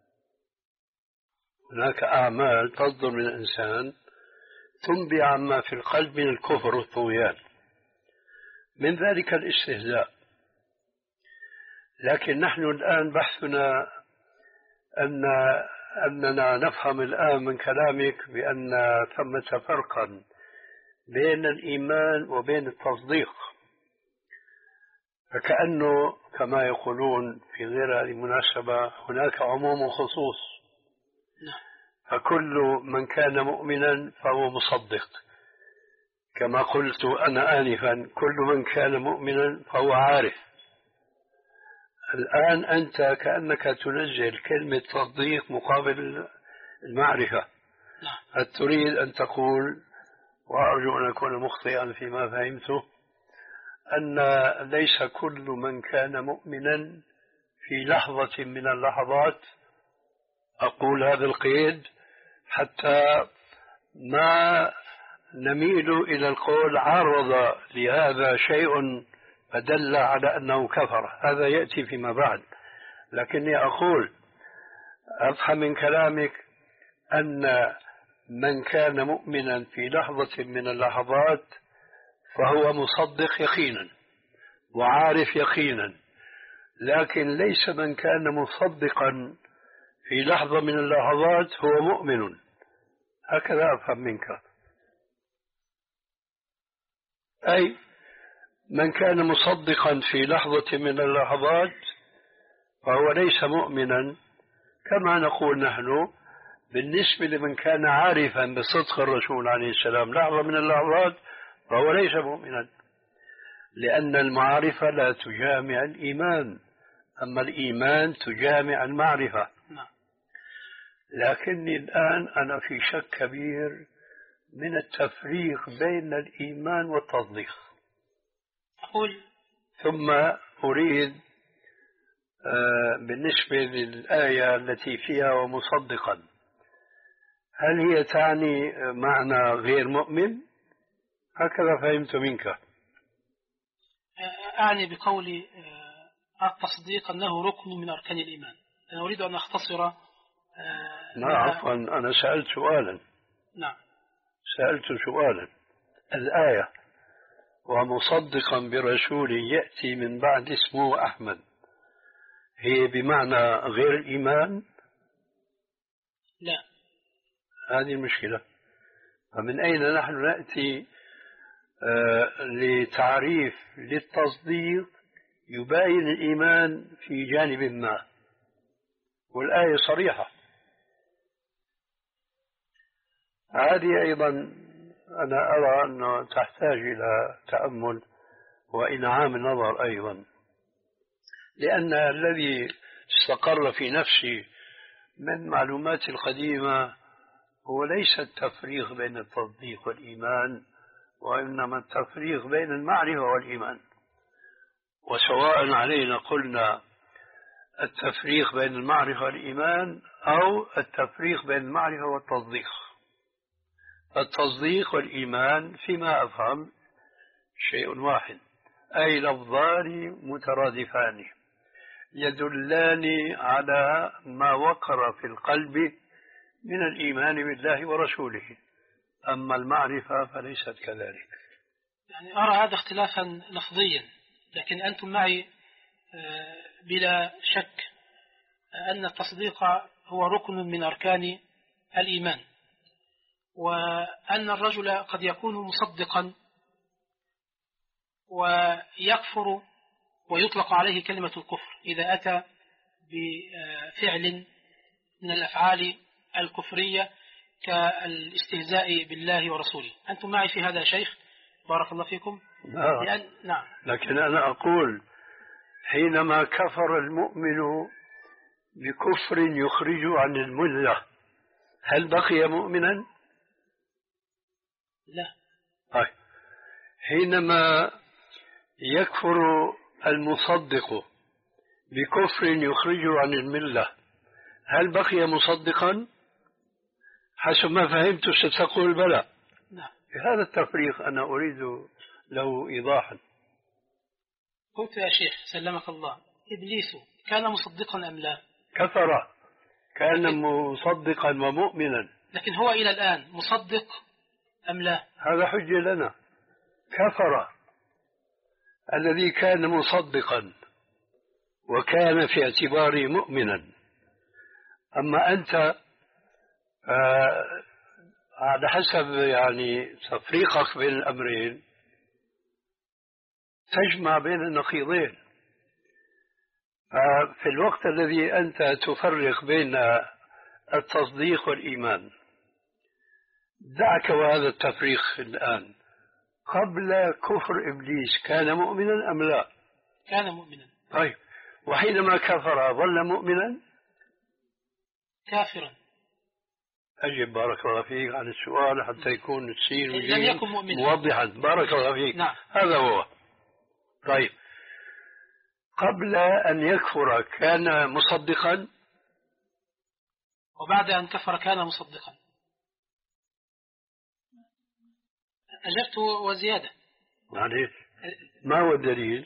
هناك أعمال تصدر من الإنسان تنبي عما في القلب من الكفر والطغيان، من ذلك الاستهزاء. لكن نحن الآن بحثنا أن أننا نفهم الآن من كلامك بأن ثمة فرقا بين الإيمان وبين التصديق، فكأنه كما يقولون في غير هذه المناسبة هناك عموم وخصوص، فكل من كان مؤمنا فهو مصدق، كما قلت أنا آنفا كل من كان مؤمنا فهو عارف. الآن أنت كأنك تنزل كلمة تصديق مقابل المعرفة. هل تريد أن تقول، وأرجو أن أكون مخطئا فيما فهمته، أن ليس كل من كان مؤمنا في لحظة من اللحظات، أقول هذا القيد حتى ما نميل إلى القول عارض لهذا شيء فدل على أنه كفر، هذا يأتي فيما بعد. لكني أقول أفهم من كلامك أن من كان مؤمنا في لحظة من اللحظات فهو مصدق يقينا وعارف يقينا، لكن ليس من كان مصدقا في لحظة من اللحظات هو مؤمن. هكذا أفهم منك. أي من كان مصدقا في لحظة من اللحظات فهو ليس مؤمنا، كما نقول نحن بالنسبة لمن كان عارفا بصدق الرسول عليه السلام لحظة من اللحظات فهو ليس مؤمنا، لأن المعرفة لا تجامع الإيمان، أما الإيمان تجامع المعرفة. لكني الآن أنا في شك كبير من التفريق بين الإيمان والتصديق. أقول ثم أريد بالنسبة للآية التي فيها ومصدقا، هل هي تعني معنى غير مؤمن؟ هكذا فهمت منك. أعني بقولي التصديق أنه ركن من أركان الإيمان. أنا أريد أن أختصر. نعم عفوا، أنا سألت سؤالا. نعم سألت سؤالا. الآية ومصدقا برسول يأتي من بعد اسمه أحمد، هي بمعنى غير الإيمان؟ لا، هذه المشكلة. فمن أين نحن نأتي آه لتعريف للتصديق يباين الإيمان في جانب ما، والآية صريحة. هذه أيضا أنا أرى أنه تحتاج إلى تأمل وإنعام النظر أيضا، لأن الذي استقر في نفسي من معلومات القديمة هو ليس التفريق بين التصديق والإيمان، وإنما التفريق بين المعرفة والإيمان. وسواء علينا قلنا التفريق بين المعرفة والإيمان أو التفريق بين المعرفة والتصديق. التصديق والإيمان فيما أفهم شيء واحد، أي لفظان مترادفان يدلان على ما وقر في القلب من الإيمان بالله ورسوله، أما المعرفة فليست كذلك. يعني أرى هذا اختلافا لفظيا، لكن أنتم معي بلا شك أن التصديق هو ركن من أركان الإيمان، وأن الرجل قد يكون مصدقا ويكفر ويطلق عليه كلمة الكفر إذا أتى بفعل من الأفعال الكفرية كالاستهزاء بالله ورسوله. أنتم معي في هذا يا شيخ؟ بارك الله فيكم. نعم. لأن... نعم. لكن أنا أقول حينما كفر المؤمن بكفر يخرج عن الملة، هل بقي مؤمنا؟ لا. طيب، حينما يكفر المصدق بكفر يخرجه عن الملة، هل بقي مصدقا؟ حسب ما فهمت ستقول بلى. نعم. هذا التفريق أنا أريد له إيضاحا. قلت يا شيخ سلمك الله، إبليس كان مصدقا أم لا؟ كفر، كان لكن مصدقا ومؤمنا، لكن هو إلى الآن مصدق أم لا؟ هذا حجة لنا. كفر الذي كان مصدقا وكان في اعتباره مؤمنا. أما أنت آه على حسب يعني تفريقك بين الأمرين تجمع بين النقيضين. آه في الوقت الذي أنت تفرق بين التصديق والإيمان، دعك وهذا التفريق الآن. قبل كفر إبليس كان مؤمنا أم لا؟ كان مؤمنا. طيب، وحينما كفر ظل مؤمنا؟ كافرا. أجب بارك الله فيك عن السؤال حتى يكون السين والجيم موضحا. بارك الله فيك. نعم. هذا هو. طيب، قبل أن يكفر كان مصدقا، وبعد أن كفر كان مصدقا. أجبت وزيادة. معليش، ما هو الدليل؟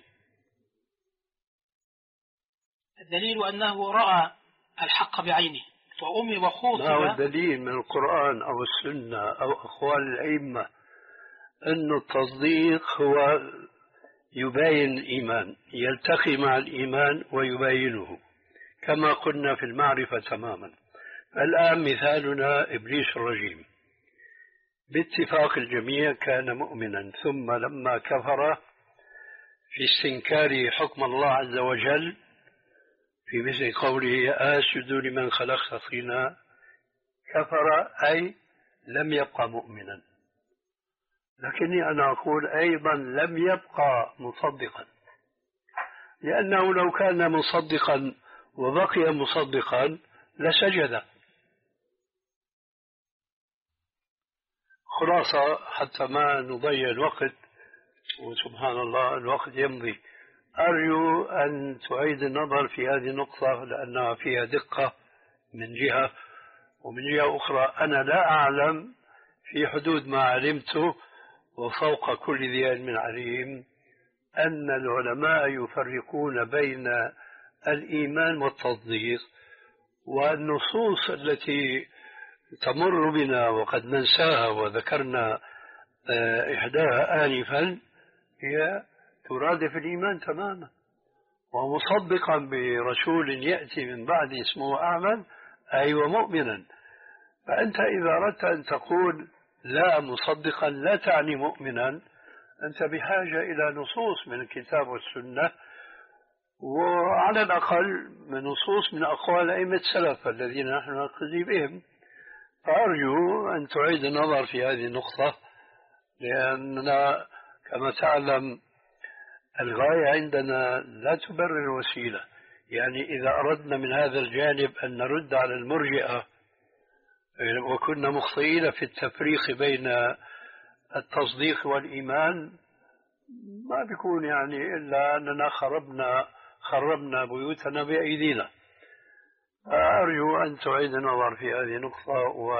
الدليل أنه رأى الحق بعينه وأمي وخوطب. ما هو الدليل من القرآن أو السنة أو أقوال الأئمة أن التصديق هو يباين الإيمان، يلتقي مع الإيمان ويباينه كما قلنا في المعرفة تماما. الآن مثالنا إبليس الرجيم، باتفاق الجميع كان مؤمنا، ثم لما كفر في استنكار حكم الله عز وجل في مثل قوله أسجد لمن خلقت طينا، كفر أي لم يبقى مؤمنا. لكني أنا أقول أيضا لم يبقى مصدقا، لأنه لو كان مصدقا وبقي مصدقا لسجد. خلاصة حتى ما نضيع الوقت، وسبحان الله الوقت يمضي، أرجو أن تعيد النظر في هذه النقطة لأنها فيها دقة من جهة، ومن جهة أخرى أنا لا أعلم في حدود ما علمته وفوق كل ذي علم عليم أن العلماء يفرقون بين الإيمان والتصديق، والنصوص التي تمر بنا وقد ننساها وذكرنا إحداها آنفا هي ترادف الإيمان تماما. ومصدقا برسول يأتي من بعد اسمه أحمد أي ومؤمنا. فأنت إذا أردت أن تقول لا مصدقا لا تعني مؤمنا، أنت بحاجة إلى نصوص من الكتاب والسنة، وعلى الأقل من نصوص من أقوال أئمة السلف الذين نحن نقتدي بهم. فأرجو أن تعيد النظر في هذه النقطة، لأننا كما تعلم الغاية عندنا لا تبرر الوسيلة. يعني إذا أردنا من هذا الجانب أن نرد على المرجئة وكنا مخطئين في التفريق بين التصديق والإيمان، ما بيكون يعني إلا أننا خربنا خربنا بيوتنا بأيدينا. أرجو أن تعيد النظر في هذه النقطة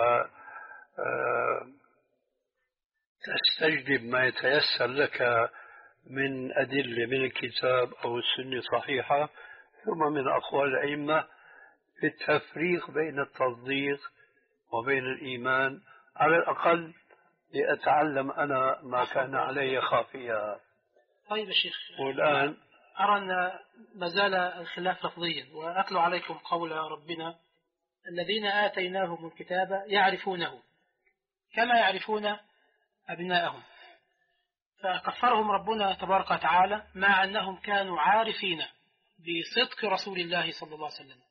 وتستجلب ما يتيسر لك من أدلة من الكتاب أو السنة صحيحة، ثم من أقوال الأئمة في التفريق بين التصديق وبين الإيمان، على الأقل لأتعلم أنا ما كان علي خافيا. طيب يا شيخ، والآن أرى أن ما زال الخلاف لفظيا، وأتلو عليكم قول ربنا الذين آتيناهم الكتاب يعرفونه كما يعرفون أبناءهم، فكفرهم ربنا تبارك وتعالى مع أنهم كانوا عارفين بصدق رسول الله صلى الله عليه وسلم.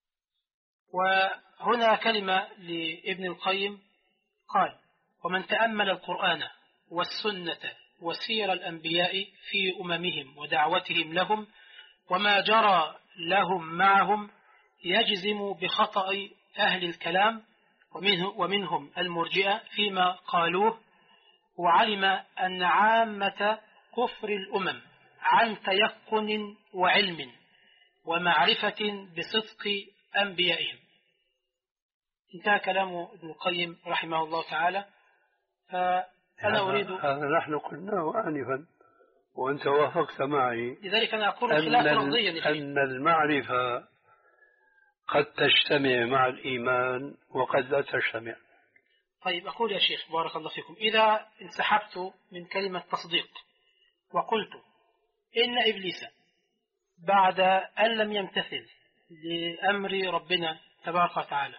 وهنا كلمة لابن القيم قال: ومن تأمل القرآن والسنة وسير الأنبياء في أممهم ودعوتهم لهم وما جرى لهم معهم يجزم بخطأ أهل الكلام ومنه ومنهم المرجئة فيما قالوه، وعلم أن عامة كفر الأمم عن تيقن وعلم ومعرفة بصدق أنبيائهم. انتهى كلام ابن القيم رحمه الله تعالى. فأنا أريد هذا نحن قلناه آنفا وأنت وافقت معي، لذلك أنا أقول خلاف لفظيا أن المعرفة قد تجتمع مع الإيمان وقد لا تجتمع. طيب أقول يا شيخ بارك الله فيكم، إذا انسحبت من كلمة تصديق وقلت إن إبليس بعد أن لم يمتثل لأمر ربنا تبارك وتعالى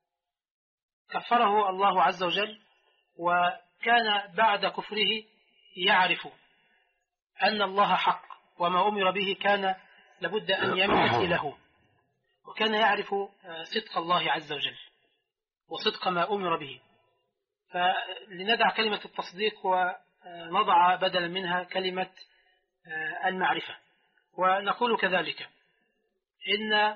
كفره الله عز وجل، وكان بعد كفره يعرف أن الله حق وما أمر به كان لابد أن يمتثله، وكان يعرف صدق الله عز وجل وصدق ما أمر به، فلندع كلمة التصديق ونضع بدلا منها كلمة المعرفة. ونقول كذلك إن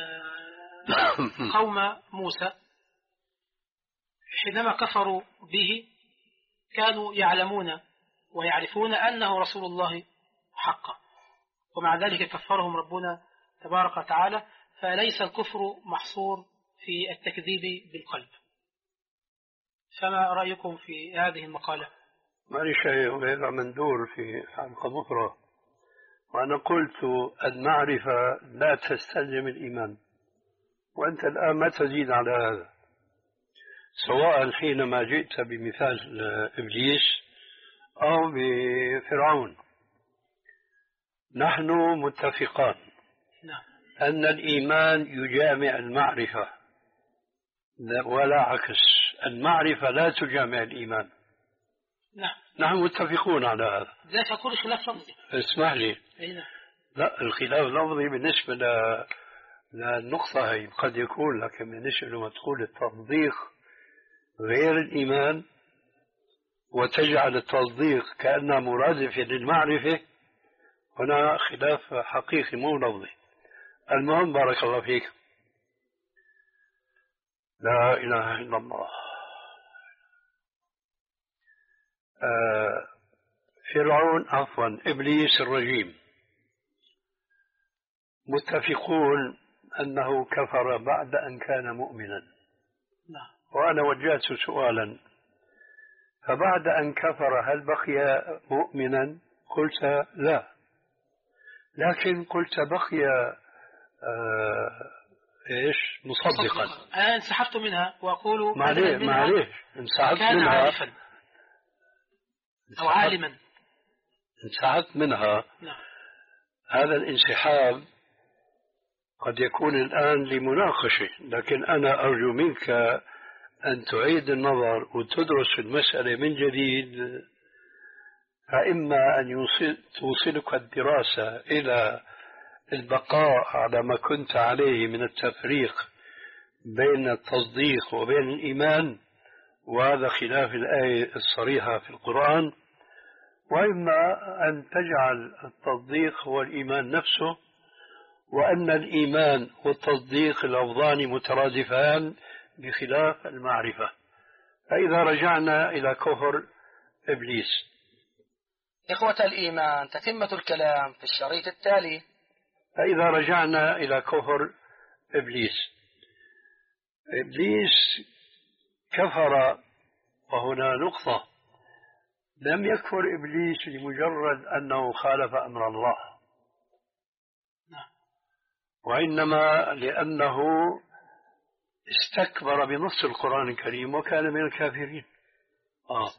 قوم موسى حينما كفروا به كانوا يعلمون ويعرفون أنه رسول الله حقا، ومع ذلك كفرهم ربنا تبارك وتعالى. فليس الكفر محصور في التكذيب بالقلب. فما رأيكم في هذه المقالة؟ ما لي شيء غير مندور في حلقة أخرى، وأنا قلت المعرفة لا تستلزم الإيمان، وأنت الآن ما تزيد على هذا، سواء حينما جئت بمثال إبليس أو بفرعون. نحن متفقان أن الإيمان يجامع المعرفة ولا عكس، المعرفة لا تجامع الإيمان. نعم نحن متفقون على هذا. لا تقول خلاف لفظي. اسمح لي. أين؟ لا، الخلاف اللفظي بالنسبة للنقطة هي قد يكون، لكن بالنسبة لما تقول التصديق غير الإيمان وتجعل التصديق كأنه مرادف للمعرفة، هنا خلاف حقيقي مو لفظي. المهم بارك الله فيك. لا إله إلا الله. آه فرعون عفوا إبليس الرجيم متفقون أنه كفر بعد أن كان مؤمنا. وأنا وجهت سؤالا، فبعد أن كفر هل بقي مؤمنا؟ قلت لا، لكن قلت بقي آه إيش مصدقا. أنا انسحبت منها وأقول معليش معليش انسحبت منها عارفا أو عالما انسحبت منها. نعم. هذا الانسحاب قد يكون الآن لمناقشة، لكن أنا أرجو منك أن تعيد النظر وتدرس المسألة من جديد، فإما أن يوصل توصلك الدراسة إلى البقاء على ما كنت عليه من التفريق بين التصديق وبين الإيمان، وهذا خلاف الآية الصريحة في القرآن، وإما أن تجعل التصديق هو الإيمان نفسه، وأن الإيمان والتصديق لفظان مترادفان بخلاف المعرفة. فإذا رجعنا إلى كفر إبليس. إخوة الإيمان، تتمة الكلام في الشريط التالي. فإذا رجعنا إلى كفر إبليس، إبليس كفر، وهنا نقطة، لم يكفر إبليس لمجرد أنه خالف أمر الله، وإنما لأنه استكبر بنص القرآن الكريم وكان من الكافرين. آه.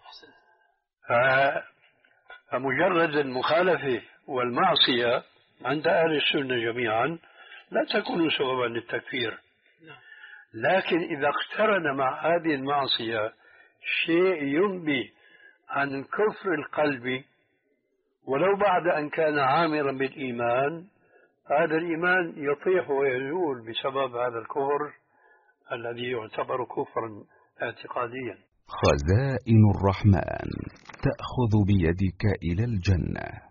فمجرد المخالفة والمعصية عند أهل السنة جميعا لا تكون سببا للتكفير، لكن إذا اقترن مع هذه المعصية شيء ينبي عن كفر القلب ولو بعد أن كان عامرا بالإيمان، هذا الإيمان يطيح ويزول بسبب هذا الكفر الذي يعتبر كفرا اعتقاديا. خزائن الرحمن تأخذ بيدك إلى الجنة.